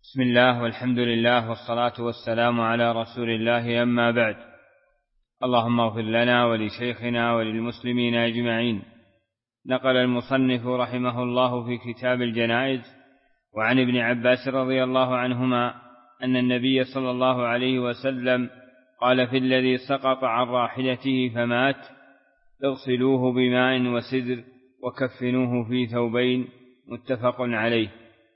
بسم الله والحمد لله والصلاة والسلام على رسول الله، أما بعد. اللهم اغفر لنا ولشيخنا وللمسلمين أجمعين. نقل المصنف رحمه الله في كتاب الجنائز وعن ابن عباس رضي الله عنهما أن النبي صلى الله عليه وسلم قال في الذي سقط عن راحلته فمات: اغسلوه بماء وسدر وكفنوه في ثوبين. متفق عليه.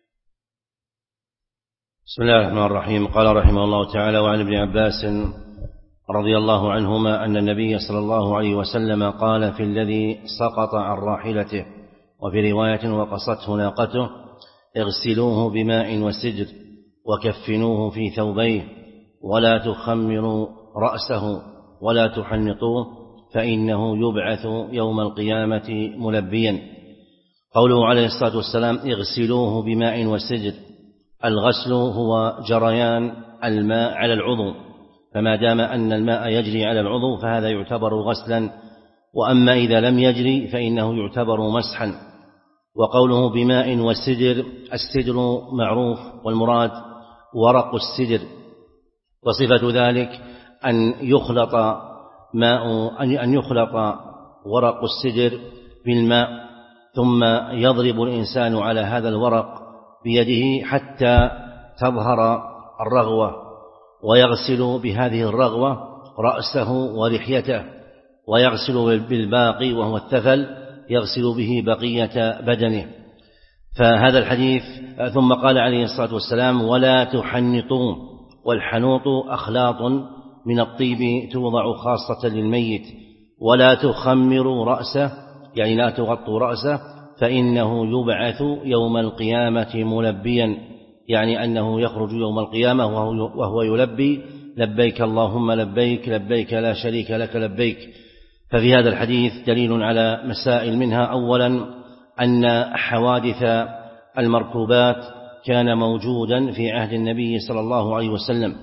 بسم الله الرحمن الرحيم. قال رحمه الله تعالى: وعن ابن عباس رضي الله عنهما أن النبي صلى الله عليه وسلم قال في الذي سقط عن راحلته، وفي رواية وقصته ناقته: اغسلوه بماء وسدر وكفنوه في ثوبيه ولا تخمروا رأسه ولا تحنطوه فإنه يبعث يوم القيامة ملبيا. قوله عليه الصلاة والسلام: اغسلوه بماء وسدر، الغسل هو جريان الماء على العضو، فما دام أن الماء يجري على العضو فهذا يعتبر غسلا، وأما إذا لم يجري فإنه يعتبر مسحا. وقوله بماء وسدر، السدر معروف والمراد ورق السدر، وصفة ذلك أن يخلط ورق السدر بالماء، ثم يضرب الإنسان على هذا الورق بيده حتى تظهر الرغوة، ويغسل بهذه الرغوة رأسه ولحيته، ويغسل بالباقي وهو الثفل، يغسل به بقية بدنه. فهذا الحديث. ثم قال عليه الصلاة والسلام: ولا تحنطوا، والحنوط أخلاط من الطيب توضع خاصة للميت. ولا تخمروا رأسه، يعني لا تغطوا رأسه، فإنه يبعث يوم القيامة ملبيا، يعني أنه يخرج يوم القيامة وهو يلبي: لبيك اللهم لبيك، لبيك لا شريك لك لبيك. ففي هذا الحديث دليل على مسائل، منها أولا أن حوادث المركوبات كان موجودا في عهد النبي صلى الله عليه وسلم،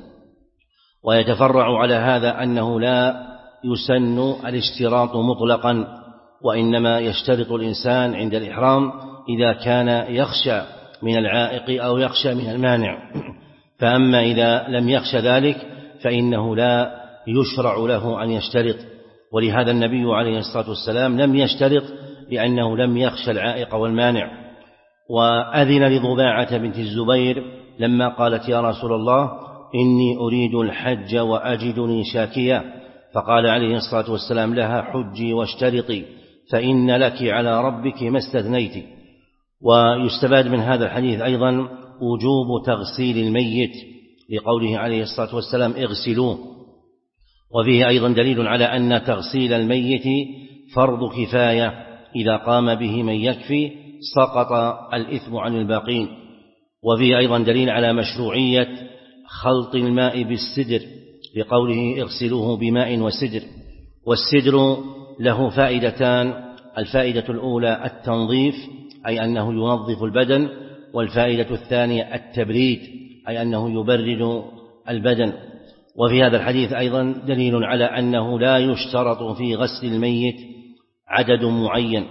ويتفرع على هذا أنه لا يسن الاشتراط مطلقا، وإنما يشترط الإنسان عند الإحرام إذا كان يخشى من العائق أو يخشى من المانع، فأما إذا لم يخشى ذلك فإنه لا يشرع له أن يشترط. ولهذا النبي عليه الصلاة والسلام لم يشترط، لأنه لم يخشى العائق والمانع. وأذن لضباعة بنت الزبير لما قالت: يا رسول الله، إني أريد الحج وأجدني شاكيا، فقال عليه الصلاة والسلام لها: حجي واشترطي، فإن لك على ربك ما استثنيت. ويستفاد من هذا الحديث أيضا وجوب تغسيل الميت، لقوله عليه الصلاة والسلام: اغسلوه. وفيه أيضا دليل على أن تغسيل الميت فرض كفاية، إذا قام به من يكفي سقط الإثم عن الباقين. وفيه أيضا دليل على مشروعية خلط الماء بالسدر، لقوله: اغسلوه بماء وسدر. والسدر له فائدتان: الفائدة الأولى التنظيف، أي أنه ينظف البدن، والفائدة الثانية التبريد، أي أنه يبرد البدن. وفي هذا الحديث أيضا دليل على أنه لا يشترط في غسل الميت عدد معين،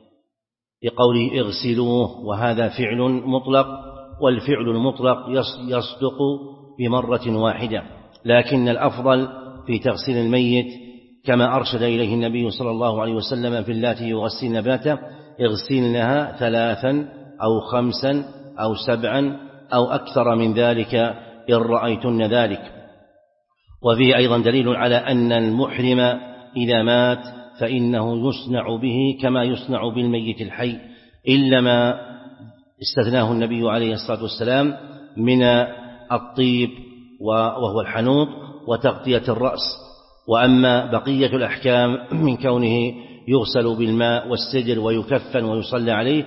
لقوله: اغسلوه، وهذا فعل مطلق، والفعل المطلق يصدق بمرة واحدة، لكن الأفضل في تغسيل الميت كما أرشد إليه النبي صلى الله عليه وسلم في اللاتي يغسلن ابنته: اغسلنها 3 أو 5 أو 7 أو أكثر من ذلك إن رأيتن ذلك. وفيه أيضا دليل على أن المحرم إذا مات فإنه يصنع به كما يصنع بالميت الحي، إلا ما استثناه النبي عليه الصلاة والسلام من الطيب وهو الحنوط وتغطية الرأس. وأما بقية الأحكام من كونه يغسل بالماء والسدر ويكفن ويصلى عليه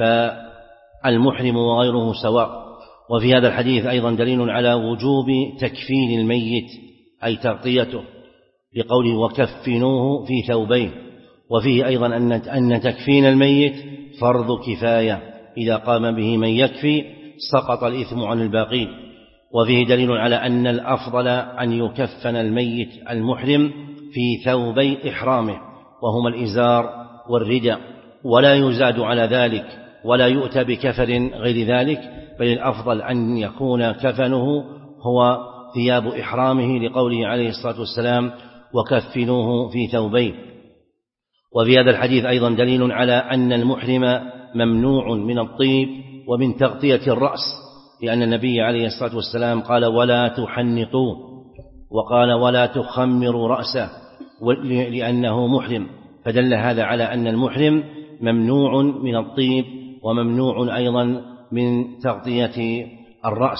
فالمحرم وغيره سواء. وفي هذا الحديث أيضا دليل على وجوب تكفين الميت، أي تغطيته، لقوله: وكفنوه في ثوبين. وفيه أيضا أن تكفين الميت فرض كفاية، إذا قام به من يكفي سقط الإثم عن الباقين. وفيه دليل على أن الأفضل أن يكفن الميت المحرم في ثوبي إحرامه، وهما الإزار والرداء، ولا يزاد على ذلك، ولا يؤتى بكفن غير ذلك، بل الأفضل أن يكون كفنه هو ثياب إحرامه، لقوله عليه الصلاة والسلام: وكفنوه في ثوبين. وفي هذا الحديث أيضا دليل على أن المحرم ممنوع من الطيب ومن تغطية الرأس، لأن النبي عليه الصلاة والسلام قال: ولا تحنطوا، وقال: ولا تخمروا رأسه، لأنه محرم، فدل هذا على أن المحرم ممنوع من الطيب وممنوع أيضا من تغطية الرأس.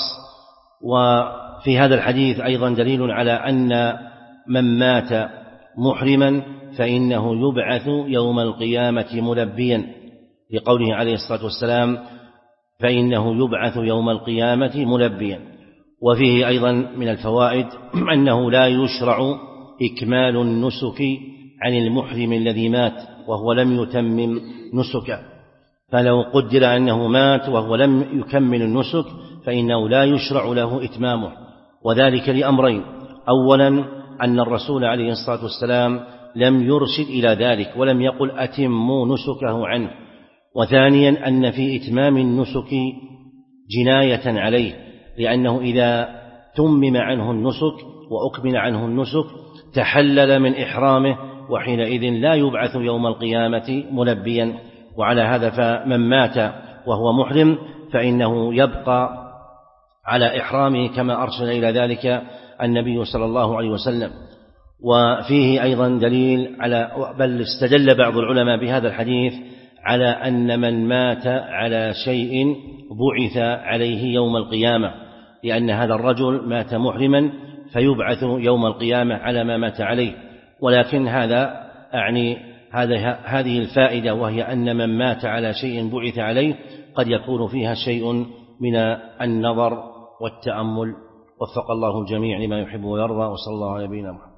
وفي هذا الحديث أيضا دليل على أن من مات محرما فإنه يبعث يوم القيامة ملبيا، لقوله عليه الصلاة والسلام: فإنه يبعث يوم القيامة ملبيا. وفيه أيضا من الفوائد أنه لا يشرع إكمال النسك عن المحرم الذي مات وهو لم يتمم نسكه، فلو قدر أنه مات وهو لم يكمل النسك فإنه لا يشرع له إتمامه، وذلك لأمرين: أولا أن الرسول عليه الصلاة والسلام لم يرشد إلى ذلك ولم يقل أتموا نسكه عنه، وثانيا أن في إتمام النسك جناية عليه، لأنه إذا تمم عنه النسك وأكمل عنه النسك تحلل من إحرامه، وحينئذ لا يبعث يوم القيامة ملبيا. وعلى هذا فمن مات وهو محرم فإنه يبقى على إحرامه كما أرشد إلى ذلك النبي صلى الله عليه وسلم. وفيه أيضا دليل على، بل استدل بعض العلماء بهذا الحديث على أن من مات على شيء بعث عليه يوم القيامة، لأن هذا الرجل مات محرما فيبعث يوم القيامة على ما مات عليه. ولكن هذا أعني هذه الفائدة، وهي أن من مات على شيء بعث عليه قد يكون فيها شيء من النظر والتأمل. وفق الله الجميع لما يحب ويرضى، وصلى الله على نبينا محمد.